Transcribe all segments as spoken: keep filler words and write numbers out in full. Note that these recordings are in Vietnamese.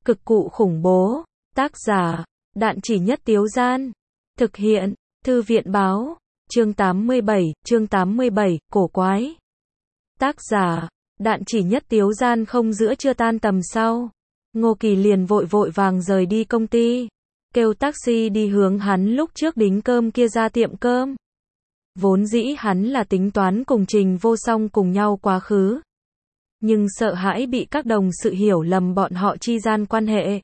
Cực cụ khủng bố. Tác giả, Đạn Chỉ Nhất Tiếu Gian. Thực hiện, Thư viện báo. Chương tám mươi bảy, chương tám mươi bảy, cổ quái. Tác giả, Đạn Chỉ Nhất Tiếu Gian. Không giữa trưa tan tầm sau, Ngô Kỳ liền vội vội vàng rời đi công ty, kêu taxi đi hướng hắn lúc trước đính cơm kia ra tiệm cơm. Vốn dĩ hắn là tính toán cùng Trình Vô Song cùng nhau quá khứ, nhưng sợ hãi bị các đồng sự hiểu lầm bọn họ chi gian quan hệ,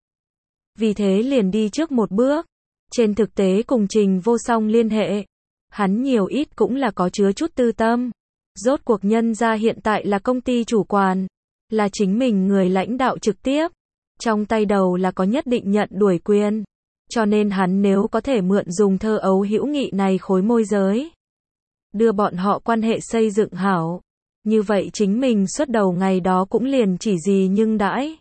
vì thế liền đi trước một bước. Trên thực tế cùng Trình Vô Song liên hệ, hắn nhiều ít cũng là có chứa chút tư tâm. Rốt cuộc nhân ra hiện tại là công ty chủ quản, là chính mình người lãnh đạo trực tiếp, trong tay đầu là có nhất định nhận đuổi quyền, cho nên hắn nếu có thể mượn dùng thơ ấu hữu nghị này khối môi giới, đưa bọn họ quan hệ xây dựng hảo, như vậy chính mình xuất đầu ngày đó cũng liền chỉ gì nhưng đãi.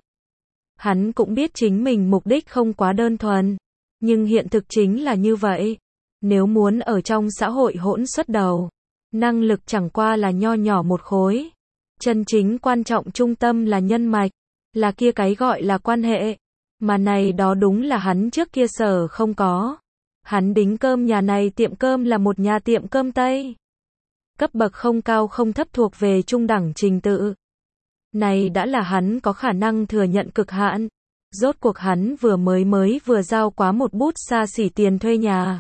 Hắn cũng biết chính mình mục đích không quá đơn thuần, nhưng hiện thực chính là như vậy. Nếu muốn ở trong xã hội hỗn xuất đầu, năng lực chẳng qua là nho nhỏ một khối. Chân chính quan trọng trung tâm là nhân mạch, là kia cái gọi là quan hệ. Mà này đó đúng là hắn trước kia sở không có. Hắn đính cơm nhà này tiệm cơm là một nhà tiệm cơm Tây. Cấp bậc không cao không thấp, thuộc về trung đẳng trình tự. Này đã là hắn có khả năng thừa nhận cực hạn. Rốt cuộc hắn vừa mới mới vừa giao quá một bút xa xỉ tiền thuê nhà.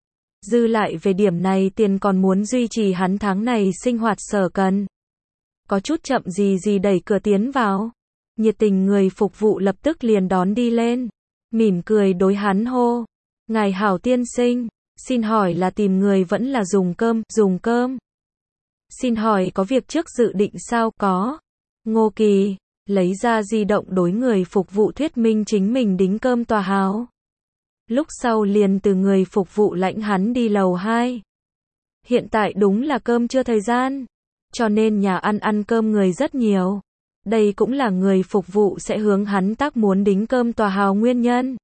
Dư lại về điểm này tiền còn muốn duy trì hắn tháng này sinh hoạt sở cần. Có chút chậm gì gì đẩy cửa tiến vào. Nhiệt tình người phục vụ lập tức liền đón đi lên. Mỉm cười đối hắn hô. Ngài hảo tiên sinh, xin hỏi là tìm người vẫn là dùng cơm, dùng cơm. Xin hỏi có việc trước dự định sao? Có. Ngô Kỳ lấy ra di động đối người phục vụ thuyết minh chính mình đính cơm tòa hào. Lúc sau liền từ người phục vụ lãnh hắn đi lầu hai. Hiện tại đúng là cơm trưa thời gian, cho nên nhà ăn ăn cơm người rất nhiều. Đây cũng là người phục vụ sẽ hướng hắn tác muốn đính cơm tòa hào nguyên nhân.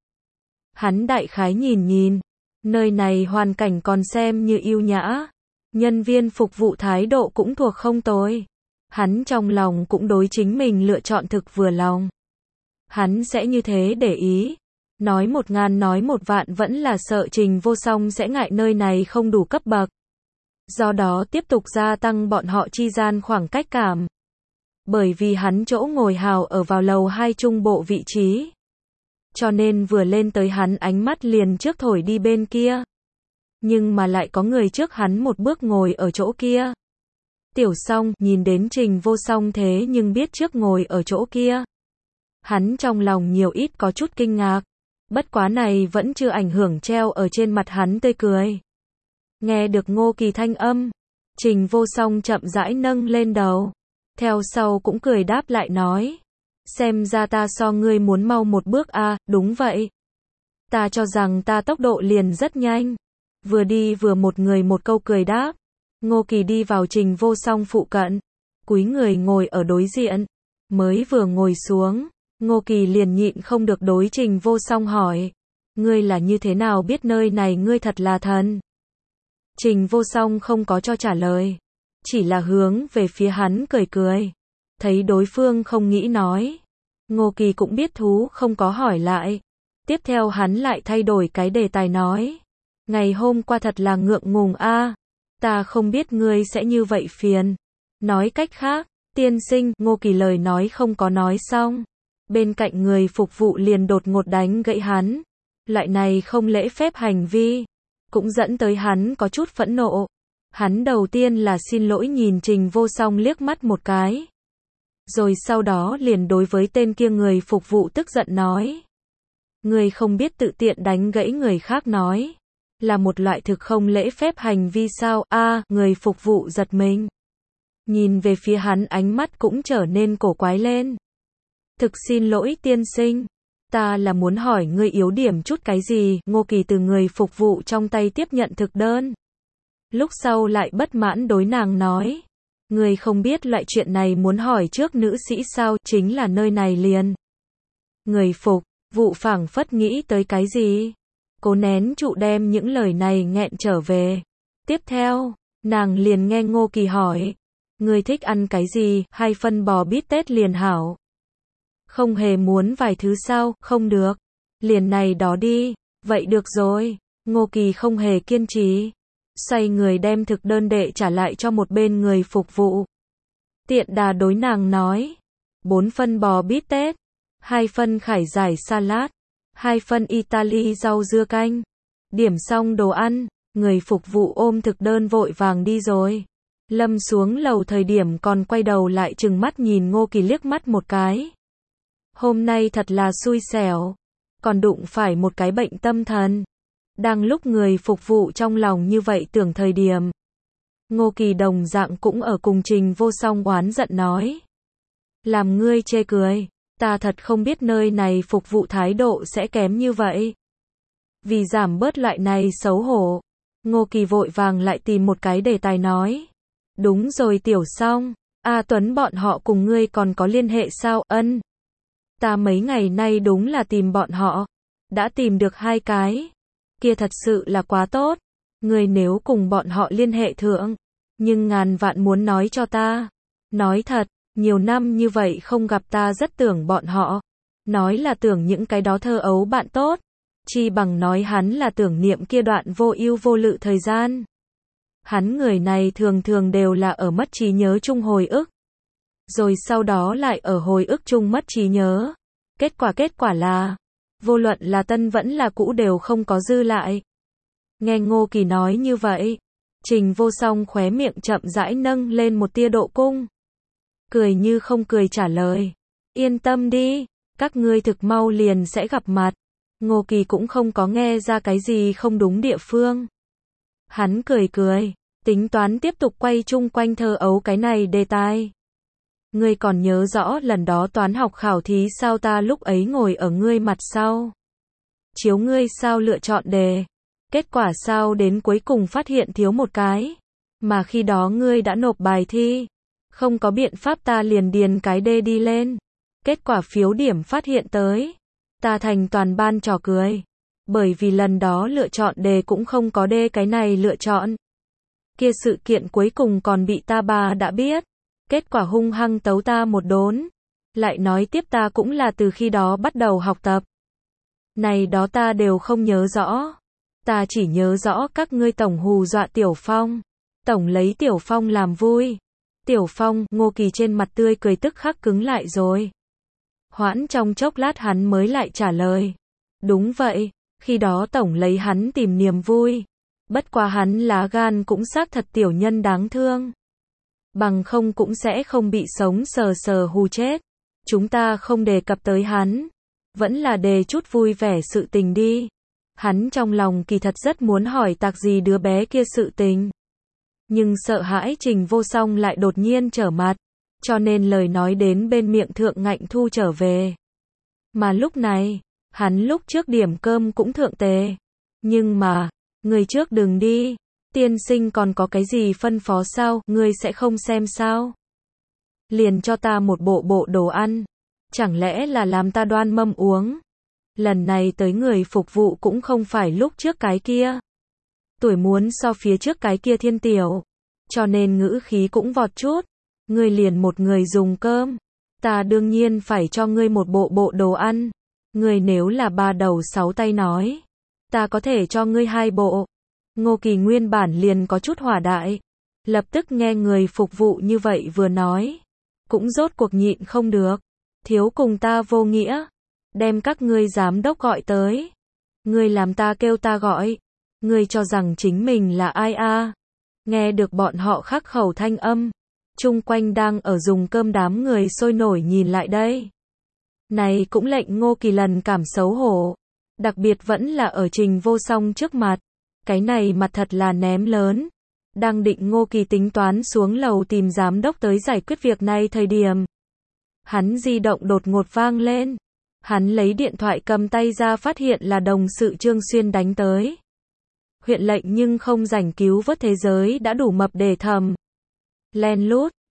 Hắn đại khái nhìn nhìn, nơi này hoàn cảnh còn xem như ưu nhã, nhân viên phục vụ thái độ cũng thuộc không tồi. Hắn trong lòng cũng đối chính mình lựa chọn thực vừa lòng. Hắn sẽ như thế để ý. Nói một ngàn nói một vạn vẫn là sợ Trình Vô Song sẽ ngại nơi này không đủ cấp bậc. Do đó tiếp tục gia tăng bọn họ chi gian khoảng cách cảm. Bởi vì hắn chỗ ngồi hào ở vào lầu hai trung bộ vị trí. Cho nên vừa lên tới hắn ánh mắt liền trước thổi đi bên kia. Nhưng mà lại có người trước hắn một bước ngồi ở chỗ kia. Tiểu Song nhìn đến Trình Vô Song thế nhưng biết trước ngồi ở chỗ kia. Hắn trong lòng nhiều ít có chút kinh ngạc. Bất quá này vẫn chưa ảnh hưởng treo ở trên mặt hắn tươi cười. Nghe được Ngô Kỳ thanh âm, Trình Vô Song chậm rãi nâng lên đầu. Theo sau cũng cười đáp lại nói. Xem ra ta so ngươi muốn mau một bước a. À, đúng vậy. Ta cho rằng ta tốc độ liền rất nhanh. Vừa đi vừa một người một câu cười đáp. Ngô Kỳ đi vào Trình Vô Song phụ cận, cúi người ngồi ở đối diện. Mới vừa ngồi xuống, Ngô Kỳ liền nhịn không được đối Trình Vô Song hỏi. Ngươi là như thế nào biết nơi này? Ngươi thật là thần. Trình Vô Song không có cho trả lời, chỉ là hướng về phía hắn cười cười. Thấy đối phương không nghĩ nói, Ngô Kỳ cũng biết thú không có hỏi lại. Tiếp theo hắn lại thay đổi cái đề tài nói. Ngày hôm qua thật là ngượng ngùng a. À. Ta không biết ngươi sẽ như vậy phiền. Nói cách khác, tiên sinh, Ngô Kỳ lời nói không có nói xong. Bên cạnh người phục vụ liền đột ngột đánh gãy hắn. Loại này không lễ phép hành vi, cũng dẫn tới hắn có chút phẫn nộ. Hắn đầu tiên là xin lỗi nhìn Trình Vô Song liếc mắt một cái. Rồi sau đó liền đối với tên kia người phục vụ tức giận nói. Ngươi không biết tự tiện đánh gãy người khác nói. Là một loại thực không lễ phép hành vi sao? A, à, người phục vụ giật mình. Nhìn về phía hắn ánh mắt cũng trở nên cổ quái lên. Thực xin lỗi tiên sinh. Ta là muốn hỏi ngươi yếu điểm chút cái gì? Ngô Kỳ từ người phục vụ trong tay tiếp nhận thực đơn. Lúc sau lại bất mãn đối nàng nói. Ngươi không biết loại chuyện này muốn hỏi trước nữ sĩ sao? Chính là nơi này liền. Người phục vụ phảng phất nghĩ tới cái gì? Cố nén trụ đem những lời này nghẹn trở về. Tiếp theo, nàng liền nghe Ngô Kỳ hỏi. Ngươi thích ăn cái gì? Hai phân bò bít tết liền hảo. Không hề muốn vài thứ sao, không được. Liền này đó đi. Vậy được rồi. Ngô Kỳ không hề kiên trì. Xoay người đem thực đơn đệ trả lại cho một bên người phục vụ. Tiện đà đối nàng nói. Bốn phân bò bít tết. Hai phân khải giải salad. Hai phân Italy rau dưa canh. Điểm xong đồ ăn. Người phục vụ ôm thực đơn vội vàng đi rồi. Lâm xuống lầu thời điểm còn quay đầu lại trừng mắt nhìn Ngô Kỳ liếc mắt một cái. Hôm nay thật là xui xẻo. Còn đụng phải một cái bệnh tâm thần. Đang lúc người phục vụ trong lòng như vậy tưởng thời điểm. Ngô Kỳ đồng dạng cũng ở cùng Trình Vô Song oán giận nói. Làm ngươi chê cười. Ta thật không biết nơi này phục vụ thái độ sẽ kém như vậy. Vì giảm bớt loại này xấu hổ. Ngô Kỳ vội vàng lại tìm một cái đề tài nói. Đúng rồi Tiểu Song. A Tuấn bọn họ cùng ngươi còn có liên hệ sao? Ân. Ta mấy ngày nay đúng là tìm bọn họ. Đã tìm được hai cái. Kia thật sự là quá tốt. Ngươi nếu cùng bọn họ liên hệ thượng. Nhưng ngàn vạn muốn nói cho ta. Nói thật, nhiều năm như vậy không gặp ta rất tưởng bọn họ. Nói là tưởng những cái đó thơ ấu bạn tốt. Chi bằng nói hắn là tưởng niệm kia đoạn vô ưu vô lự thời gian. Hắn người này thường thường đều là ở mất trí nhớ chung hồi ức. Rồi sau đó lại ở hồi ức chung mất trí nhớ. Kết quả kết quả là, vô luận là tân vẫn là cũ đều không có dư lại. Nghe Ngô Kỳ nói như vậy, Trình Vô Song khóe miệng chậm rãi nâng lên một tia độ cung. Cười như không cười trả lời. Yên tâm đi, các ngươi thực mau liền sẽ gặp mặt. Ngô Kỳ cũng không có nghe ra cái gì không đúng địa phương. Hắn cười cười, tính toán tiếp tục quay chung quanh thơ ấu cái này đề tài. Ngươi còn nhớ rõ lần đó toán học khảo thí sao ta lúc ấy ngồi ở ngươi mặt sau. Chiếu ngươi sao lựa chọn đề. Kết quả sao đến cuối cùng phát hiện thiếu một cái. Mà khi đó ngươi đã nộp bài thi. Không có biện pháp ta liền điền cái đê đi lên. Kết quả phiếu điểm phát hiện tới. Ta thành toàn ban trò cười. Bởi vì lần đó lựa chọn đề cũng không có đê cái này lựa chọn. Kia sự kiện cuối cùng còn bị ta bà đã biết. Kết quả hung hăng tấu ta một đốn. Lại nói tiếp ta cũng là từ khi đó bắt đầu học tập. Này đó ta đều không nhớ rõ. Ta chỉ nhớ rõ các ngươi tổng hù dọa Tiểu Phong. Tổng lấy Tiểu Phong làm vui. Tiểu Phong, Ngô Kỳ trên mặt tươi cười tức khắc cứng lại rồi. Hoãn trong chốc lát hắn mới lại trả lời. Đúng vậy, khi đó tổng lấy hắn tìm niềm vui. Bất quá hắn lá gan cũng xác thật tiểu nhân đáng thương. Bằng không cũng sẽ không bị sống sờ sờ hù chết. Chúng ta không đề cập tới hắn. Vẫn là đề chút vui vẻ sự tình đi. Hắn trong lòng kỳ thật rất muốn hỏi tạc gì đứa bé kia sự tình. Nhưng sợ hãi Trình Vô Song lại đột nhiên trở mặt. Cho nên lời nói đến bên miệng thượng ngạnh thu trở về. Mà lúc này, hắn lúc trước điểm cơm cũng thượng tề. Nhưng mà, người trước đừng đi. Tiên sinh còn có cái gì phân phó sao, ngươi sẽ không xem sao? Liền cho ta một bộ bộ đồ ăn. Chẳng lẽ là làm ta đoan mâm uống? Lần này tới người phục vụ cũng không phải lúc trước cái kia. Tuổi muốn so phía trước cái kia thiên tiểu. Cho nên ngữ khí cũng vọt chút. Ngươi liền một người dùng cơm. Ta đương nhiên phải cho ngươi một bộ bộ đồ ăn. Ngươi nếu là ba đầu sáu tay nói. Ta có thể cho ngươi hai bộ. Ngô Kỳ nguyên bản liền có chút hỏa đại. Lập tức nghe người phục vụ như vậy vừa nói. Cũng rốt cuộc nhịn không được. Thiếu cùng ta vô nghĩa. Đem các ngươi giám đốc gọi tới. Ngươi làm ta kêu ta gọi. Ngươi cho rằng chính mình là ai a? Nghe được bọn họ khắc khẩu thanh âm. Chung quanh đang ở dùng cơm đám người sôi nổi nhìn lại đây. Này cũng lệnh Ngô Kỳ lần cảm xấu hổ. Đặc biệt vẫn là ở Trình Vô Song trước mặt. Cái này mặt thật là ném lớn. Đang định Ngô Kỳ tính toán xuống lầu tìm giám đốc tới giải quyết việc này thời điểm. Hắn di động đột ngột vang lên. Hắn lấy điện thoại cầm tay ra phát hiện là đồng sự Trương Xuyên đánh tới. Huyện lệnh nhưng không rảnh cứu vớt thế giới đã đủ mập để thầm. Len lút,